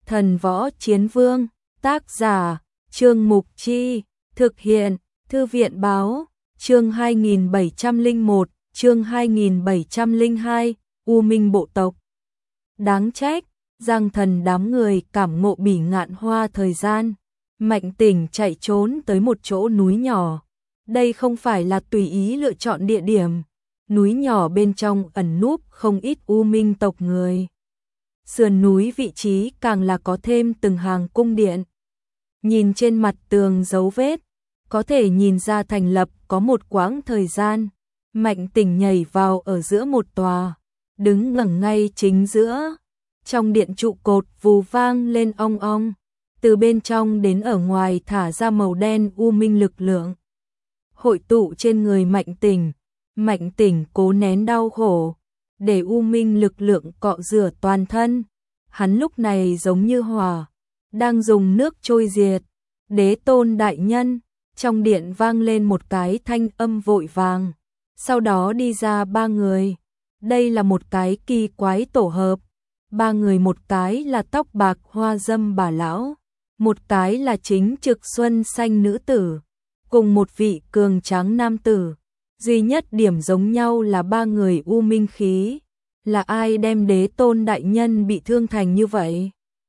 Thần Võ Chiến Vương, tác giả, Trương Mục Chi, thực hiện, Thư viện Báo, chương 2701, chương 2702, U Minh bộ tộc. Đáng trách, Giang Thần đám người cảm ngộ Bỉ Ngạn Hoa thời gian, Mạnh Tỉnh chạy trốn tới một chỗ núi nhỏ. Đây không phải là tùy ý lựa chọn địa điểm, núi nhỏ bên trong ẩn núp không ít U Minh tộc người. Sườn núi vị trí càng là có thêm từng hàng cung điện. Nhìn trên mặt tường dấu vết, có thể nhìn ra thành lập có một quãng thời gian. Mạnh Tỉnh nhảy vào ở giữa một tòa, đứng ngẩng ngay chính giữa. Trong điện trụ cột vù vang lên ong ong, từ bên trong đến ở ngoài thả ra màu đen u minh lực lượng. Hội tụ trên người Mạnh Tỉnh cố nén đau khổ, để u minh lực lượng cọ rửa toàn thân. Hắn lúc này giống như hỏa, đang dùng nước trôi diệt. Đế Tôn đại nhân, trong điện vang lên một cái thanh âm vội vàng. Sau đó đi ra ba người. Đây là một cái kỳ quái tổ hợp. Ba người, một cái là tóc bạc hoa dâm bà lão, một cái là chính trực xuân xanh nữ tử, cùng một vị cường tráng nam tử. Duy nhất điểm giống nhau là ba người u minh khí. Là ai đem Đế Tôn đại nhân bị thương thành như vậy?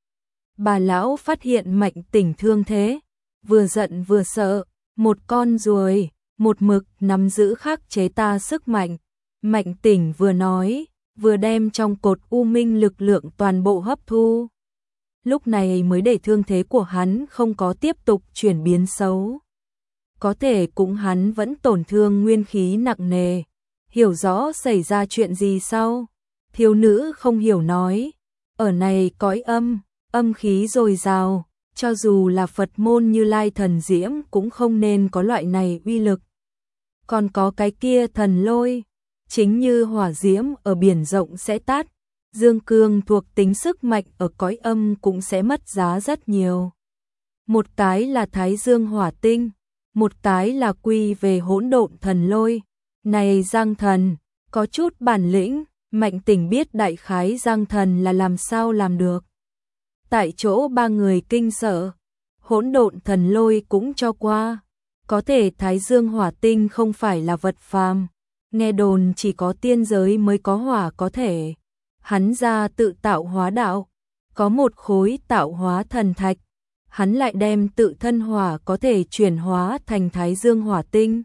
Bà lão phát hiện Mạnh Tỉnh thương thế, vừa giận vừa sợ, một con ruồi, một mực nắm giữ khắc chế ta sức mạnh. Mạnh Tỉnh vừa nói, vừa đem trong cột u minh lực lượng toàn bộ hấp thu. Lúc này mới để thương thế của hắn không có tiếp tục chuyển biến xấu. Có thể cũng hắn vẫn tổn thương nguyên khí nặng nề. Hiểu rõ xảy ra chuyện gì sau? Thiếu nữ không hiểu nói, ở này cõi âm khí dồi dào, cho dù là Phật môn Như Lai thần diễm cũng không nên có loại này uy lực. Còn có cái kia thần lôi, chính như hỏa diễm ở biển rộng sẽ tắt, dương cương thuộc tính sức mạnh ở cõi âm cũng sẽ mất giá rất nhiều. Một cái là Thái Dương hỏa tinh, một cái là quy về hỗn độn thần lôi. Này Giang Thần, có chút bản lĩnh. Mạnh Tỉnh biết đại khái Giang Thần là làm sao làm được. Tại chỗ ba người kinh sợ, hỗn độn thần lôi cũng cho qua. Có thể Thái Dương hỏa tinh không phải là vật phàm, nghe đồn chỉ có tiên giới mới có hỏa có thể. Hắn ra tự tạo hóa đạo, có một khối tạo hóa thần thạch, hắn lại đem tự thân hỏa có thể chuyển hóa thành Thái Dương hỏa tinh.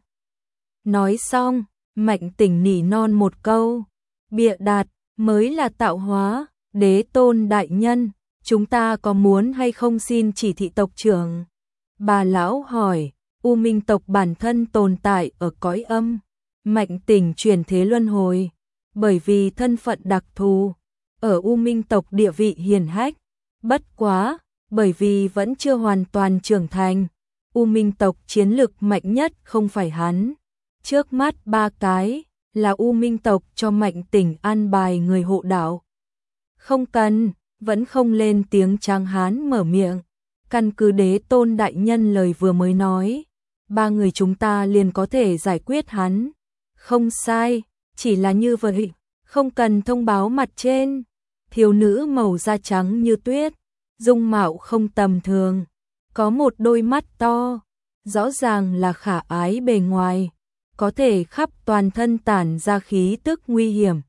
Nói xong, Mạnh Tỉnh nỉ non một câu, bịa đặt mới là tạo hóa. Đế Tôn đại nhân, chúng ta có muốn hay không xin chỉ thị tộc trưởng? Bà lão hỏi. U Minh tộc bản thân tồn tại ở cõi âm, Mạnh Tỉnh chuyển thế luân hồi, bởi vì thân phận đặc thù, ở U Minh tộc địa vị hiển hách. Bất quá, bởi vì vẫn chưa hoàn toàn trưởng thành, U Minh tộc chiến lực mạnh nhất không phải hắn. Trước mắt ba cái là U Minh tộc cho Mạnh Tỉnh an bài người hộ đạo. Không cần, vẫn không lên tiếng. Tráng hán mở miệng, căn cứ Đế Tôn đại nhân lời vừa mới nói, ba người chúng ta liền có thể giải quyết hắn. Không sai, chỉ là như vậy, không cần thông báo mặt trên. Thiếu nữ màu da trắng như tuyết, dung mạo không tầm thường, có một đôi mắt to, rõ ràng là khả ái bề ngoài, có thể khắp toàn thân tản ra khí tức nguy hiểm.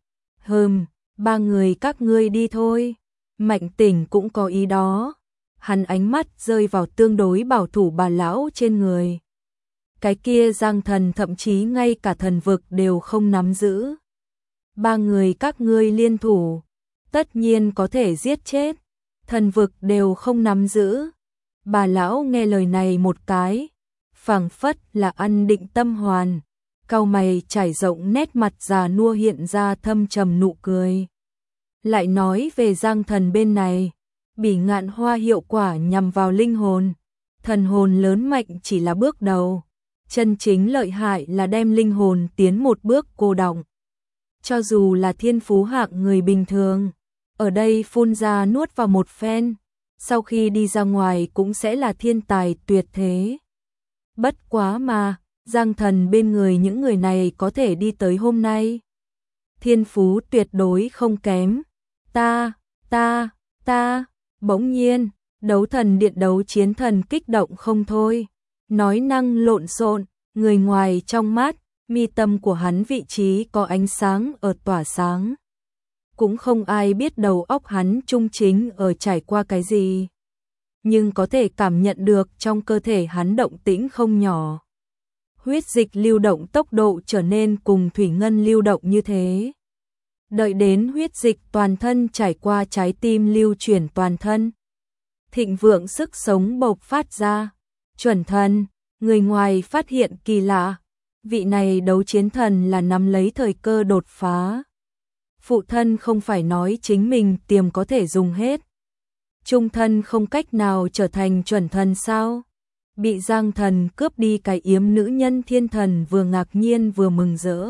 Ba người các ngươi đi thôi. Mạnh Tỉnh cũng có ý đó. Hắn ánh mắt rơi vào tương đối bảo thủ bà lão trên người. Cái kia Giang Thần thậm chí ngay cả thần vực đều không nắm giữ. Ba người các ngươi liên thủ, tất nhiên có thể giết chết. Thần vực đều không nắm giữ. Bà lão nghe lời này một cái, phảng phất là ăn định tâm hoàn. Cau mày trải rộng nét mặt già nua hiện ra thâm trầm nụ cười. Lại nói về Giang Thần bên này, Bỉ Ngạn Hoa hiệu quả nhằm vào linh hồn. Thần hồn lớn mạnh chỉ là bước đầu, chân chính lợi hại là đem linh hồn tiến một bước cô đọng. Cho dù là thiên phú hạng người bình thường, ở đây phun ra nuốt vào một phen, sau khi đi ra ngoài cũng sẽ là thiên tài tuyệt thế. Bất quá mà, Giang Thần bên người những người này có thể đi tới hôm nay, thiên phú tuyệt đối không kém. Ta, Bỗng nhiên, đấu thần điện đấu chiến thần kích động không thôi, nói năng lộn xộn, người ngoài trong mắt, mi tâm của hắn vị trí có ánh sáng ở tỏa sáng. Cũng không ai biết đầu óc hắn trung chính ở trải qua cái gì, nhưng có thể cảm nhận được trong cơ thể hắn động tĩnh không nhỏ. Huyết dịch lưu động tốc độ trở nên cùng thủy ngân lưu động như thế. Đợi đến huyết dịch toàn thân trải qua trái tim lưu chuyển toàn thân, thịnh vượng sức sống bộc phát ra. Chuẩn thần, người ngoài phát hiện kỳ lạ, vị này đấu chiến thần là nắm lấy thời cơ đột phá. Phụ thân không phải nói chính mình tiềm có thể dùng hết. Trung thân không cách nào trở thành chuẩn thần sao? Bị Giang thần cướp đi cái yếm nữ nhân thiên thần vừa ngạc nhiên vừa mừng rỡ.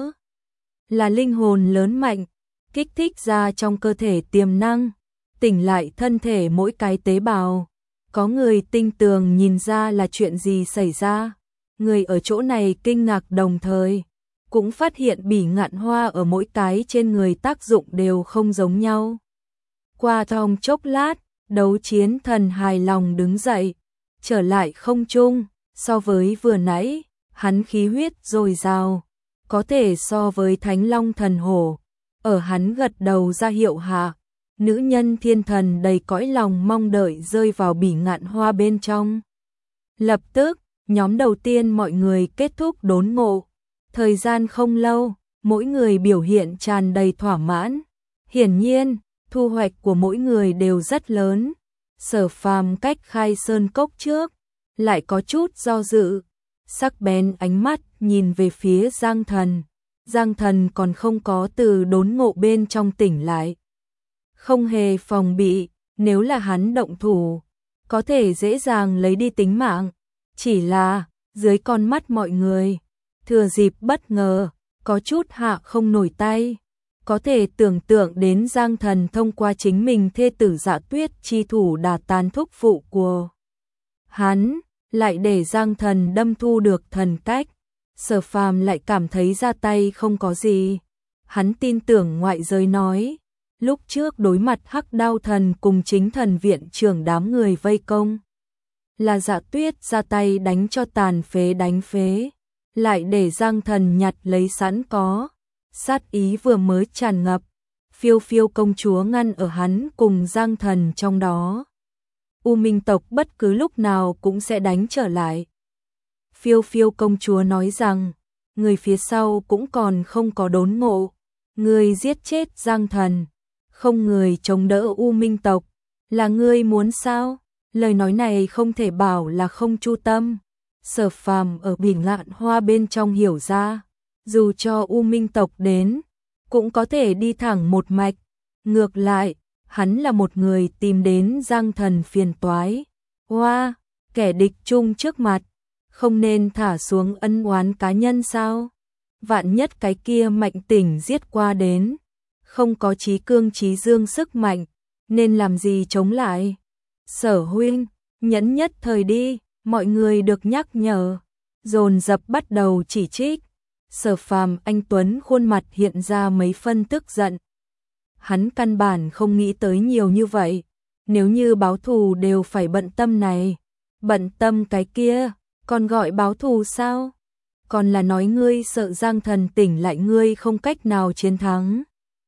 Là linh hồn lớn mạnh, kích thích ra trong cơ thể tiềm năng, tỉnh lại thân thể mỗi cái tế bào. Có người tinh tường nhìn ra là chuyện gì xảy ra. Người ở chỗ này kinh ngạc đồng thời, cũng phát hiện bỉ ngạn hoa ở mỗi cái trên người tác dụng đều không giống nhau. Qua trong chốc lát, đấu chiến thần hài lòng đứng dậy, trở lại không trung, so với vừa nãy, hắn khí huyết dồi dào, có thể so với Thánh Long thần hổ. Ở hắn gật đầu ra hiệu hạ, nữ nhân thiên thần đầy cõi lòng mong đợi rơi vào bỉ ngạn hoa bên trong. Lập tức, nhóm đầu tiên mọi người kết thúc đốn ngộ. Thời gian không lâu, mỗi người biểu hiện tràn đầy thỏa mãn. Hiển nhiên, thu hoạch của mỗi người đều rất lớn. Sở Phàm cách khai sơn cốc trước, lại có chút do dự. Sắc bén ánh mắt nhìn về phía Giang thần. Giang thần còn không có từ đốn ngộ bên trong tỉnh lại. Không hề phòng bị, nếu là hắn động thủ, có thể dễ dàng lấy đi tính mạng. Chỉ là, dưới con mắt mọi người, thừa dịp bất ngờ, có chút hạ không nổi tay. Có thể tưởng tượng đến Giang thần thông qua chính mình thê tử Dạ Tuyết chi thủ đả tán thúc phụ của hắn, lại để Giang thần đâm thu được thần cách. Sở Phàm lại cảm thấy ra tay không có gì. Hắn tin tưởng ngoại giới nói, lúc trước đối mặt Hắc Đao thần cùng chính thần viện trưởng đám người vây công, là Dạ Tuyết ra tay đánh cho tàn phế đánh phế, lại để Giang thần nhặt lấy sẵn có. Sát ý vừa mới tràn ngập, Phiêu Phiêu công chúa ngăn ở hắn cùng Giang thần trong đó. U Minh tộc bất cứ lúc nào cũng sẽ đánh trở lại. Phiêu Phiêu công chúa nói rằng, người phía sau cũng còn không có đốn ngộ. Người giết chết Giang thần, không người chống đỡ U Minh tộc, là ngươi muốn sao? Lời nói này không thể bảo là không chu tâm. Sở Phàm ở bỉ ngạn hoa bên trong hiểu ra, dù cho U Minh tộc đến, cũng có thể đi thẳng một mạch. Ngược lại, hắn là một người tìm đến Giang thần phiền toái. Hoa, kẻ địch chung trước mặt, không nên thả xuống ân oán cá nhân sao? Vạn nhất cái kia Mạnh Tỉnh giết qua đến, không có trí cương trí dương sức mạnh, nên làm gì chống lại? Sở huynh, nhẫn nhất thời đi, mọi người được nhắc nhở, dồn dập bắt đầu chỉ trích. Sở Phàm anh tuấn khuôn mặt hiện ra mấy phân tức giận. Hắn căn bản không nghĩ tới nhiều như vậy, nếu như báo thù đều phải bận tâm này, bận tâm cái kia, còn gọi báo thù sao? Còn là nói ngươi sợ Giang thần tỉnh lại ngươi không cách nào chiến thắng.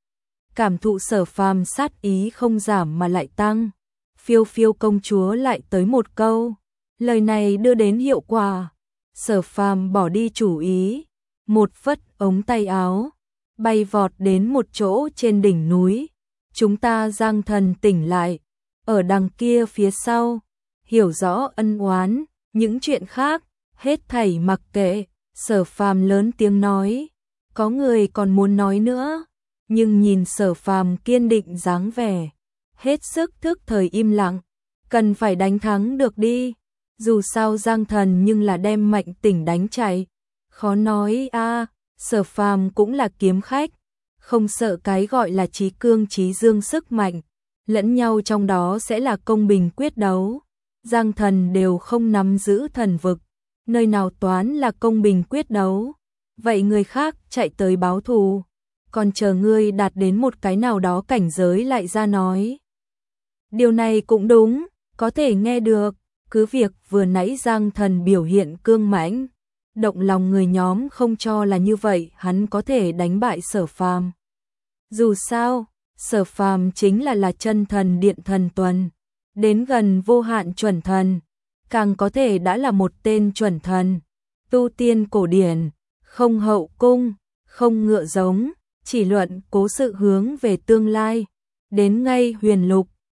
Cảm thụ Sở Phàm sát ý không giảm mà lại tăng. Phiêu Phiêu công chúa lại tới một câu, lời này đưa đến hiệu quả. Sở Phàm bỏ đi chủ ý, một phất ống tay áo, bay vọt đến một chỗ trên đỉnh núi. Chúng ta Giang thần tỉnh lại, ở đằng kia phía sau, hiểu rõ ân oán, những chuyện khác, hết thảy mặc kệ. Sở Phàm lớn tiếng nói, có người còn muốn nói nữa, nhưng nhìn Sở Phàm kiên định dáng vẻ, hết sức thức thời im lặng, cần phải đánh thắng được đi, dù sao Giang thần nhưng là đem Mạnh Tỉnh đánh chạy, khó nói a. Sở Phàm cũng là kiếm khách, không sợ cái gọi là trí cương trí dương sức mạnh, lẫn nhau trong đó sẽ là công bình quyết đấu. Giang thần đều không nắm giữ thần vực, nơi nào toán là công bình quyết đấu. Vậy người khác chạy tới báo thù, còn chờ ngươi đạt đến một cái nào đó cảnh giới lại ra nói. Điều này cũng đúng, có thể nghe được, cứ việc vừa nãy Giang Thần biểu hiện cương mãnh, động lòng người nhóm không cho là như vậy hắn có thể đánh bại Sở Phàm. Dù sao, Sở Phàm chính là chân thần điện thần tuần, đến gần vô hạn chuẩn thần, càng có thể đã là một tên chuẩn thần, tu tiên cổ điển, không hậu cung, không ngựa giống, chỉ luận cố sự hướng về tương lai, đến ngay huyền lục,